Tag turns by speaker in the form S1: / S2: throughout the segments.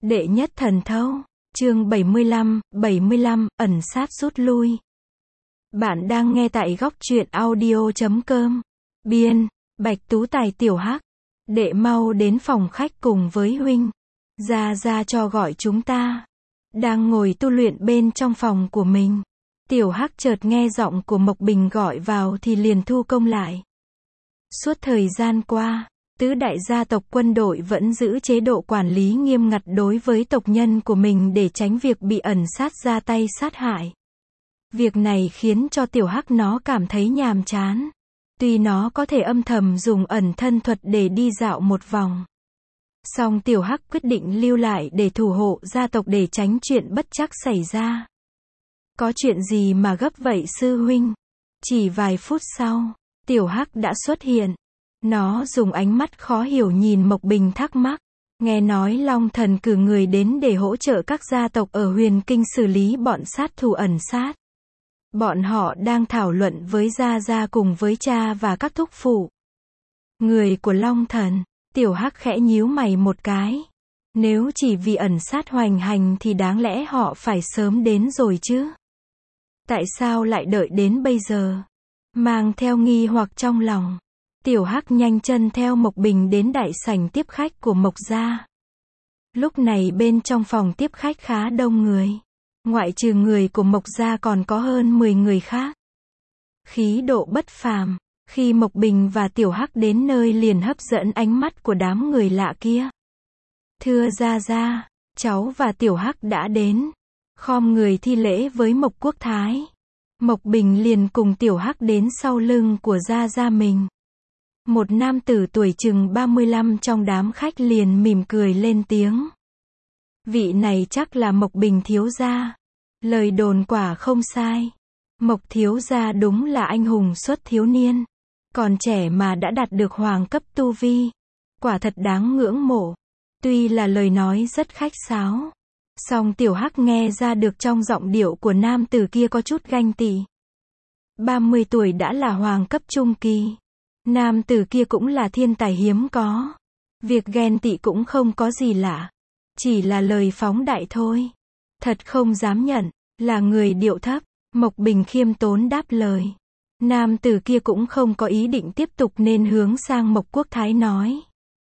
S1: Đệ nhất thần thâu, chương 75, ẩn sát rút lui. Bạn đang nghe tại góc truyện audio.com. Biên, Bạch Tú Tài tiểu hắc. Đệ mau đến phòng khách cùng với huynh. Ra cho gọi chúng ta. Đang ngồi tu luyện bên trong phòng của mình. Tiểu hắc chợt nghe giọng của Mộc Bình gọi vào thì liền thu công lại. Suốt thời gian qua, tứ đại gia tộc quân đội vẫn giữ chế độ quản lý nghiêm ngặt đối với tộc nhân của mình để tránh việc bị ẩn sát ra tay sát hại. Việc này khiến cho tiểu hắc nó cảm thấy nhàm chán. Tuy nó có thể âm thầm dùng ẩn thân thuật để đi dạo một vòng. Song tiểu hắc quyết định lưu lại để thủ hộ gia tộc để tránh chuyện bất trắc xảy ra. Có chuyện gì mà gấp vậy sư huynh? Chỉ vài phút sau, tiểu hắc đã xuất hiện. Nó dùng ánh mắt khó hiểu nhìn Mộc Bình thắc mắc. Nghe nói Long Thần cử người đến để hỗ trợ các gia tộc ở Huyền Kinh xử lý bọn sát thủ ẩn sát. Bọn họ đang thảo luận với Gia cùng với cha và các thúc phụ. Người của Long Thần, tiểu hắc khẽ nhíu mày một cái. Nếu chỉ vì ẩn sát hoành hành thì đáng lẽ họ phải sớm đến rồi chứ. Tại sao lại đợi đến bây giờ? Mang theo nghi hoặc trong lòng. Tiểu hắc nhanh chân theo Mộc Bình đến đại sảnh tiếp khách của Mộc gia. Lúc này bên trong phòng tiếp khách khá đông người. Ngoại trừ người của Mộc gia còn có hơn 10 người khác. Khí độ bất phàm. Khi Mộc Bình và Tiểu hắc đến nơi liền hấp dẫn ánh mắt của đám người lạ kia. Thưa Gia, cháu và Tiểu hắc đã đến. Khom người thi lễ với Mộc Quốc Thái. Mộc Bình liền cùng Tiểu hắc đến sau lưng của Gia mình. Một nam tử tuổi chừng 35 trong đám khách liền mỉm cười lên tiếng. Vị này chắc là Mộc Bình thiếu gia. Lời đồn quả không sai. Mộc thiếu gia đúng là anh hùng xuất thiếu niên. Còn trẻ mà đã đạt được hoàng cấp tu vi. Quả thật đáng ngưỡng mộ. Tuy là lời nói rất khách sáo. Song tiểu hắc nghe ra được trong giọng điệu của nam tử kia có chút ganh tị. 30 tuổi đã là hoàng cấp trung kỳ. Nam tử kia cũng là thiên tài hiếm có. Việc ghen tị cũng không có gì lạ. Chỉ là lời phóng đại thôi. Thật không dám nhận, là người điệu thấp. Mộc Bình khiêm tốn đáp lời. Nam tử kia cũng không có ý định tiếp tục nên hướng sang Mộc Quốc Thái nói.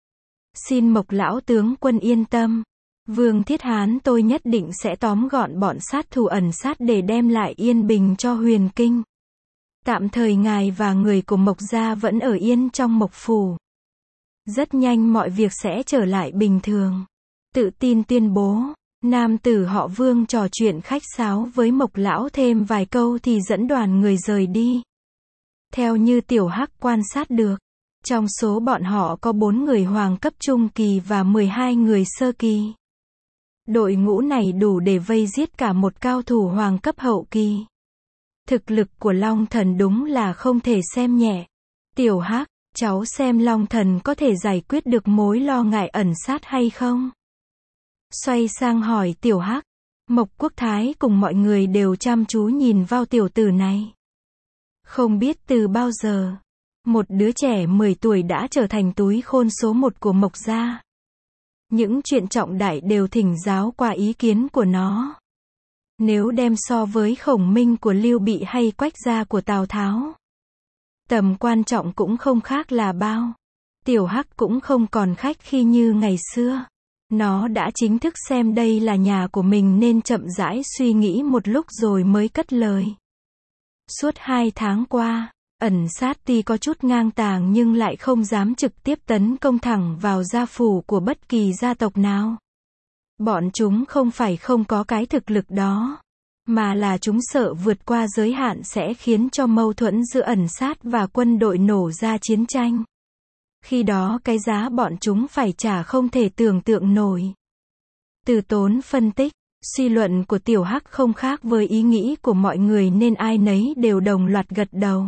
S1: Xin Mộc lão tướng quân yên tâm. Vương Thiết Hán tôi nhất định sẽ tóm gọn bọn sát thủ ẩn sát để đem lại yên bình cho Huyền Kinh. Tạm thời ngài và người của Mộc gia vẫn ở yên trong Mộc phủ. Rất nhanh mọi việc sẽ trở lại bình thường. Tự tin tuyên bố. Nam tử họ Vương trò chuyện khách sáo với Mộc lão thêm vài câu thì dẫn đoàn người rời đi. Theo như tiểu hắc quan sát được, trong số bọn họ có 4 người hoàng cấp trung kỳ và 12 người sơ kỳ. Đội ngũ này đủ để vây giết cả một cao thủ hoàng cấp hậu kỳ. Thực lực của Long Thần đúng là không thể xem nhẹ. Tiểu hắc, cháu xem Long Thần có thể giải quyết được mối lo ngại ẩn sát hay không? Xoay sang hỏi tiểu hắc. Mộc Quốc Thái cùng mọi người đều chăm chú nhìn vào tiểu tử này. Không biết từ bao giờ, một đứa trẻ 10 tuổi đã trở thành túi khôn số 1 của Mộc gia. Những chuyện trọng đại đều thỉnh giáo qua ý kiến của nó. Nếu đem so với Khổng Minh của Lưu Bị hay Quách gia của Tào Tháo, tầm quan trọng cũng không khác là bao. Tiểu hắc cũng không còn khách khi như ngày xưa. Nó đã chính thức xem đây là nhà của mình nên chậm rãi suy nghĩ một lúc rồi mới cất lời. Suốt 2 tháng qua, ẩn sát tuy có chút ngang tàng nhưng lại không dám trực tiếp tấn công thẳng vào gia phủ của bất kỳ gia tộc nào. Bọn chúng không phải không có cái thực lực đó, mà là chúng sợ vượt qua giới hạn sẽ khiến cho mâu thuẫn giữa ẩn sát và quân đội nổ ra chiến tranh. Khi đó cái giá bọn chúng phải trả không thể tưởng tượng nổi. Từ Tốn phân tích, suy luận của tiểu hắc không khác với ý nghĩ của mọi người nên ai nấy đều đồng loạt gật đầu.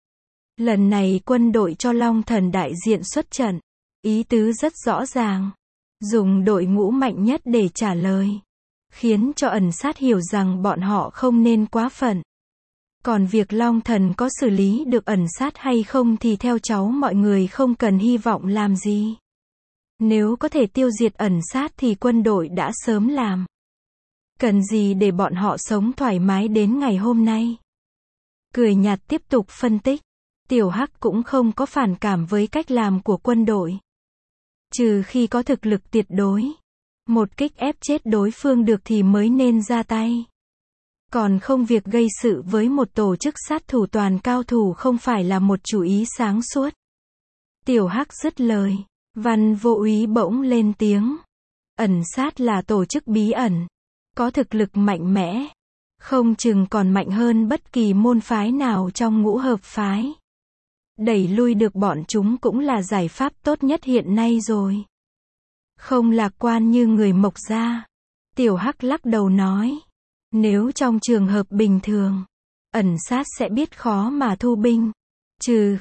S1: Lần này quân đội cho Long Thần đại diện xuất trận. Ý tứ rất rõ ràng. Dùng đội ngũ mạnh nhất để trả lời. Khiến cho ẩn sát hiểu rằng bọn họ không nên quá phận. Còn việc Long Thần có xử lý được ẩn sát hay không thì theo cháu mọi người không cần hy vọng làm gì. Nếu có thể tiêu diệt ẩn sát thì quân đội đã sớm làm. Cần gì để bọn họ sống thoải mái đến ngày hôm nay? Cười nhạt tiếp tục phân tích. Tiểu Hắc cũng không có phản cảm với cách làm của quân đội. Trừ khi có thực lực tuyệt đối. Một kích ép chết đối phương được thì mới nên ra tay. Còn không việc gây sự với một tổ chức sát thủ toàn cao thủ không phải là một chủ ý sáng suốt. Tiểu Hắc dứt lời. Văn Vô Úy bỗng lên tiếng. Ẩn sát là tổ chức bí ẩn. Có thực lực mạnh mẽ. Không chừng còn mạnh hơn bất kỳ môn phái nào trong ngũ hợp phái. Đẩy lui được bọn chúng cũng là giải pháp tốt nhất hiện nay rồi. Không lạc quan như người Mộc gia. Tiểu Hắc lắc đầu nói. Nếu trong trường hợp bình thường, ẩn sát sẽ biết khó mà thu binh. Trừ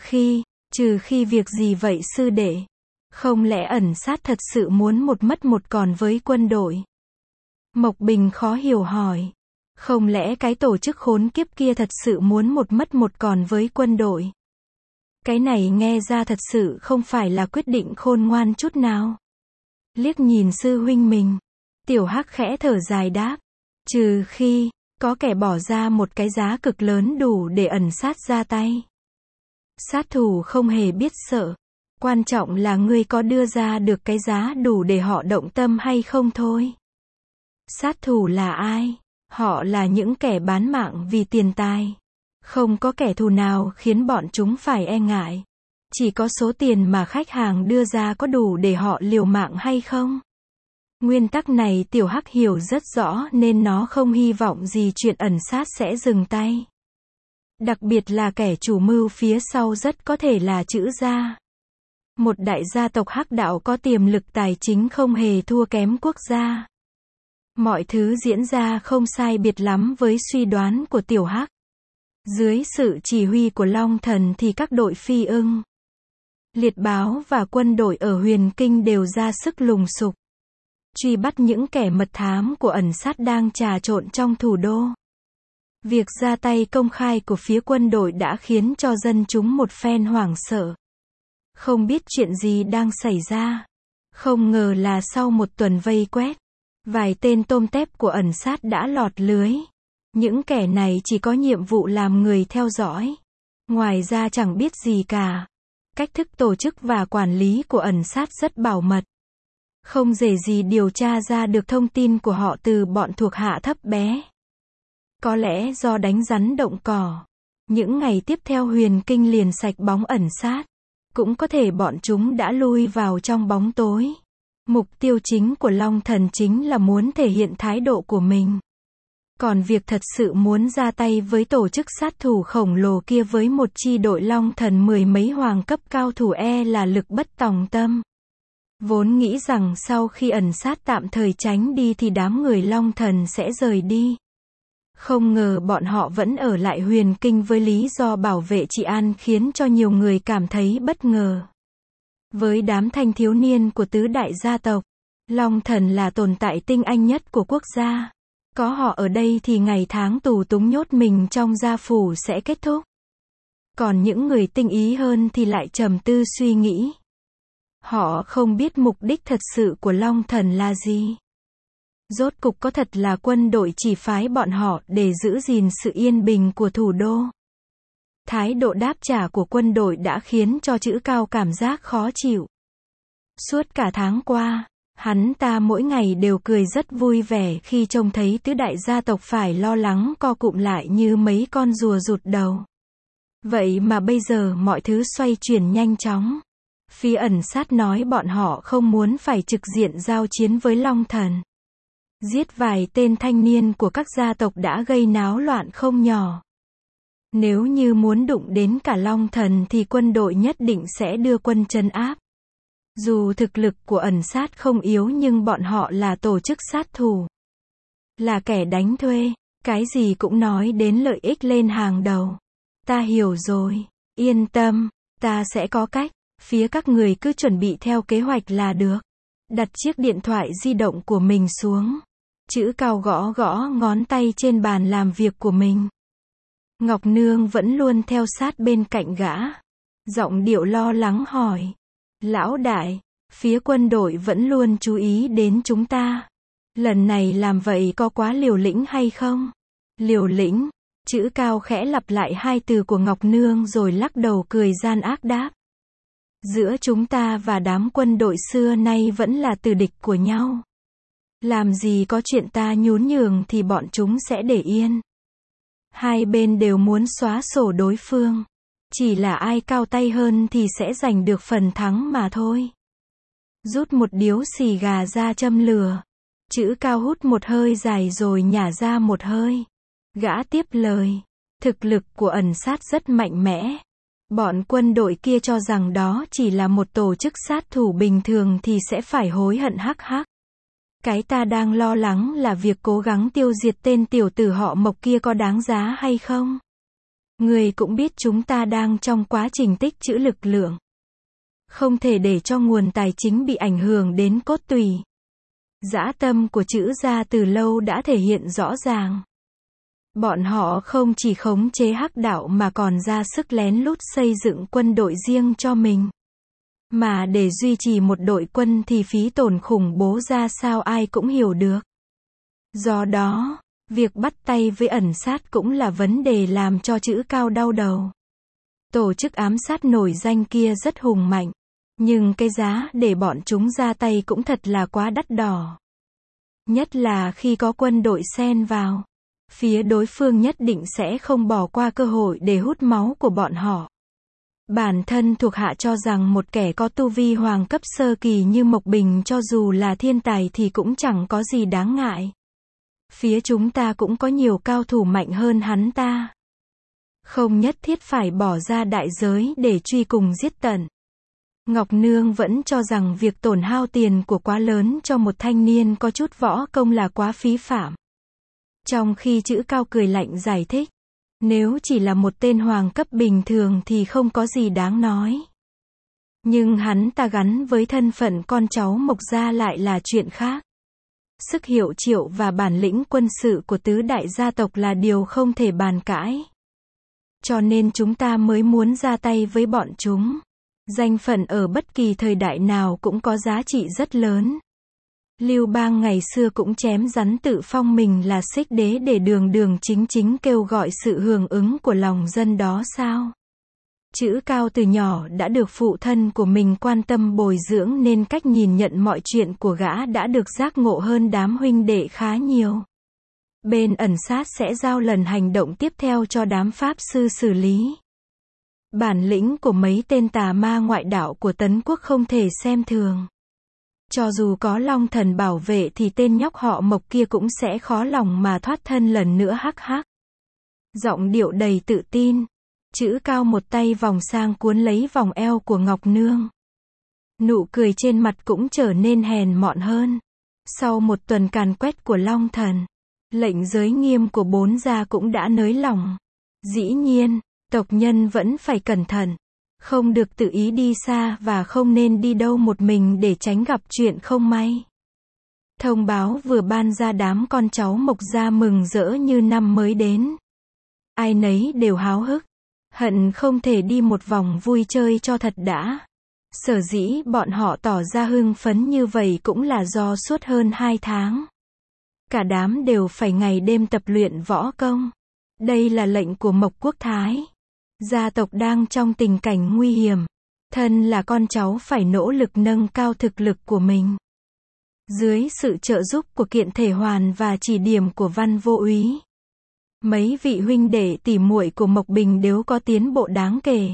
S1: khi việc gì vậy sư đệ? Không lẽ ẩn sát thật sự muốn một mất một còn với quân đội? Mộc Bình khó hiểu hỏi. Không lẽ cái tổ chức khốn kiếp kia thật sự muốn một mất một còn với quân đội? Cái này nghe ra thật sự không phải là quyết định khôn ngoan chút nào. Liếc nhìn sư huynh mình. Tiểu Hắc khẽ thở dài đáp. Trừ khi, có kẻ bỏ ra một cái giá cực lớn đủ để ẩn sát ra tay. Sát thủ không hề biết sợ. Quan trọng là ngươi có đưa ra được cái giá đủ để họ động tâm hay không thôi. Sát thủ là ai? Họ là những kẻ bán mạng vì tiền tài. Không có kẻ thù nào khiến bọn chúng phải e ngại. Chỉ có số tiền mà khách hàng đưa ra có đủ để họ liều mạng hay không? Nguyên tắc này Tiểu Hắc hiểu rất rõ nên nó không hy vọng gì chuyện ẩn sát sẽ dừng tay. Đặc biệt là kẻ chủ mưu phía sau rất có thể là Trữ gia. Một đại gia tộc Hắc đạo có tiềm lực tài chính không hề thua kém quốc gia. Mọi thứ diễn ra không sai biệt lắm với suy đoán của Tiểu Hắc. Dưới sự chỉ huy của Long Thần thì các đội phi ưng, liệt báo và quân đội ở Huyền Kinh đều ra sức lùng sục. Truy bắt những kẻ mật thám của ẩn sát đang trà trộn trong thủ đô. Việc ra tay công khai của phía quân đội đã khiến cho dân chúng một phen hoảng sợ. Không biết chuyện gì đang xảy ra. Không ngờ là sau một tuần vây quét, vài tên tôm tép của ẩn sát đã lọt lưới. Những kẻ này chỉ có nhiệm vụ làm người theo dõi. Ngoài ra chẳng biết gì cả. Cách thức tổ chức và quản lý của ẩn sát rất bảo mật. Không dễ gì điều tra ra được thông tin của họ từ bọn thuộc hạ thấp bé. Có lẽ do đánh rắn động cỏ. Những ngày tiếp theo Huyền Kinh liền sạch bóng ẩn sát. Cũng có thể bọn chúng đã lui vào trong bóng tối. Mục tiêu chính của Long Thần chính là muốn thể hiện thái độ của mình. Còn việc thật sự muốn ra tay với tổ chức sát thủ khổng lồ kia với một chi đội Long Thần 10 mấy hoàng cấp cao thủ là lực bất tòng tâm. Vốn nghĩ rằng sau khi ẩn sát tạm thời tránh đi thì đám người Long Thần sẽ rời đi. Không ngờ bọn họ vẫn ở lại Huyền Kinh với lý do bảo vệ trị an khiến cho nhiều người cảm thấy bất ngờ. Với đám thanh thiếu niên của tứ đại gia tộc, Long Thần là tồn tại tinh anh nhất của quốc gia. Có họ ở đây thì ngày tháng tù túng nhốt mình trong gia phủ sẽ kết thúc. Còn những người tinh ý hơn thì lại trầm tư suy nghĩ. Họ không biết mục đích thật sự của Long Thần là gì. Rốt cục có thật là quân đội chỉ phái bọn họ để giữ gìn sự yên bình của thủ đô. Thái độ đáp trả của quân đội đã khiến cho Trữ Cao cảm giác khó chịu. Suốt cả tháng qua, hắn ta mỗi ngày đều cười rất vui vẻ khi trông thấy tứ đại gia tộc phải lo lắng co cụm lại như mấy con rùa rụt đầu. Vậy mà bây giờ mọi thứ xoay chuyển nhanh chóng. Phía ẩn sát nói bọn họ không muốn phải trực diện giao chiến với Long Thần. Giết vài tên thanh niên của các gia tộc đã gây náo loạn không nhỏ. Nếu như muốn đụng đến cả Long Thần thì quân đội nhất định sẽ đưa quân trấn áp. Dù thực lực của ẩn sát không yếu nhưng bọn họ là tổ chức sát thủ. Là kẻ đánh thuê, cái gì cũng nói đến lợi ích lên hàng đầu. Ta hiểu rồi, yên tâm, ta sẽ có cách, phía các người cứ chuẩn bị theo kế hoạch là được. Đặt chiếc điện thoại di động của mình xuống. Trữ Cao gõ gõ ngón tay trên bàn làm việc của mình. Ngọc Nương vẫn luôn theo sát bên cạnh gã. Giọng điệu lo lắng hỏi. Lão đại, Phía quân đội vẫn luôn chú ý đến chúng ta. Lần này làm vậy có quá liều lĩnh hay không? Liều lĩnh. Chữ Cao khẽ lặp lại hai từ của Ngọc Nương rồi lắc đầu cười gian ác đáp. Giữa chúng ta và đám quân đội xưa nay vẫn là tử địch của nhau. Làm gì có chuyện ta nhún nhường thì bọn chúng sẽ để yên. Hai bên đều muốn xóa sổ đối phương. Chỉ là ai cao tay hơn thì sẽ giành được phần thắng mà thôi. Rút một điếu xì gà ra châm lửa. Chữ Cao hút một hơi dài rồi nhả ra một hơi. Gã tiếp lời. Thực lực của ẩn sát rất mạnh mẽ. Bọn quân đội kia cho rằng đó chỉ là một tổ chức sát thủ bình thường thì sẽ phải hối hận hắc hắc. Cái ta đang lo lắng là việc cố gắng tiêu diệt tên tiểu tử họ Mộc kia có đáng giá hay không? Người cũng biết chúng ta đang trong quá trình tích trữ lực lượng. Không thể để cho nguồn tài chính bị ảnh hưởng đến cốt tủy. Dã tâm của Trữ gia từ lâu đã thể hiện rõ ràng. Bọn họ không chỉ khống chế Hắc đạo mà còn ra sức lén lút xây dựng quân đội riêng cho mình. Mà để duy trì một đội quân thì phí tổn khủng bố ra sao ai cũng hiểu được. Do đó, việc bắt tay với ẩn sát cũng là vấn đề làm cho Trữ Cao đau đầu. Tổ chức ám sát nổi danh kia rất hùng mạnh. Nhưng cái giá để bọn chúng ra tay cũng thật là quá đắt đỏ. Nhất là khi có quân đội xen vào. Phía đối phương nhất định sẽ không bỏ qua cơ hội để hút máu của bọn họ. Bản thân thuộc hạ cho rằng một kẻ có tu vi hoàng cấp sơ kỳ như Mộc Bình cho dù là thiên tài thì cũng chẳng có gì đáng ngại. Phía chúng ta cũng có nhiều cao thủ mạnh hơn hắn ta. Không nhất thiết phải bỏ ra đại giới để truy cùng giết tận. Ngọc Nương vẫn cho rằng việc tổn hao tiền của quá lớn cho một thanh niên có chút võ công là quá phí phạm. Trong khi Trữ Cao cười lạnh giải thích. Nếu chỉ là một tên hoàng cấp bình thường thì không có gì đáng nói. Nhưng hắn ta gắn với thân phận con cháu Mộc gia lại là chuyện khác. Sức hiệu triệu và bản lĩnh quân sự của tứ đại gia tộc là điều không thể bàn cãi. Cho nên chúng ta mới muốn ra tay với bọn chúng. Danh phận ở bất kỳ thời đại nào cũng có giá trị rất lớn. Lưu Bang ngày xưa cũng chém rắn tự phong mình là Xích Đế để đường đường chính chính kêu gọi sự hưởng ứng của lòng dân đó sao? Trữ Cao từ nhỏ đã được phụ thân của mình quan tâm bồi dưỡng nên cách nhìn nhận mọi chuyện của gã đã được giác ngộ hơn đám huynh đệ khá nhiều. Bên ẩn sát sẽ giao lần hành động tiếp theo cho đám pháp sư xử lý. Bản lĩnh của mấy tên tà ma ngoại đạo của Tấn Quốc không thể xem thường. Cho dù có Long Thần bảo vệ thì tên nhóc họ Mộc kia cũng sẽ khó lòng mà thoát thân lần nữa hắc hắc. Giọng điệu đầy tự tin. Trữ Cao một tay vòng sang cuốn lấy vòng eo của Ngọc Nương. Nụ cười trên mặt cũng trở nên hèn mọn hơn. Sau một tuần càn quét của Long Thần, lệnh giới nghiêm của bốn gia cũng đã nới lỏng. Dĩ nhiên, tộc nhân vẫn phải cẩn thận. Không được tự ý đi xa và không nên đi đâu một mình để tránh gặp chuyện không may. Thông báo vừa ban ra đám con cháu Mộc gia mừng rỡ như năm mới đến. Ai nấy đều háo hức. Hận không thể đi một vòng vui chơi cho thật đã. Sở dĩ bọn họ tỏ ra hưng phấn như vậy cũng là do suốt hơn 2 tháng. Cả đám đều phải ngày đêm tập luyện võ công. Đây là lệnh của Mộc Quốc Thái. Gia tộc đang trong tình cảnh nguy hiểm. Thân là con cháu phải nỗ lực nâng cao thực lực của mình. Dưới sự trợ giúp của Kiện Thể Hoàn và chỉ điểm của Văn Vô Úy, mấy vị huynh đệ tỷ muội của Mộc Bình đều có tiến bộ đáng kể.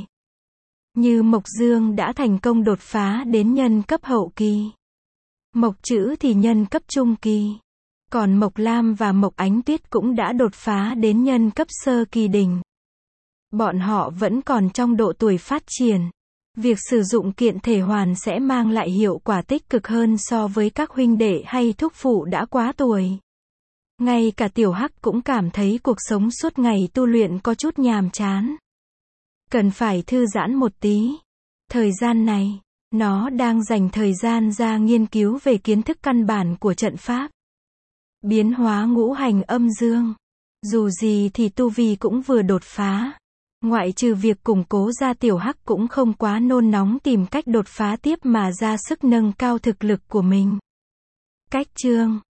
S1: Như Mộc Dương đã thành công đột phá đến nhân cấp hậu kỳ. Mộc Trữ thì nhân cấp trung kỳ. Còn Mộc Lam và Mộc Ánh Tuyết cũng đã đột phá đến nhân cấp sơ kỳ đỉnh. Bọn họ vẫn còn trong độ tuổi phát triển. Việc sử dụng Kiện Thể Hoàn sẽ mang lại hiệu quả tích cực hơn so với các huynh đệ hay thúc phụ đã quá tuổi. Ngay cả Tiểu Hắc cũng cảm thấy cuộc sống suốt ngày tu luyện có chút nhàm chán. Cần phải thư giãn một tí. Thời gian này, nó đang dành thời gian ra nghiên cứu về kiến thức căn bản của trận pháp. Biến hóa ngũ hành âm dương. Dù gì thì tu vi cũng vừa đột phá. Ngoại trừ việc củng cố ra tiểu hắc cũng không quá nôn nóng tìm cách đột phá tiếp mà ra sức nâng cao thực lực của mình. Cách chương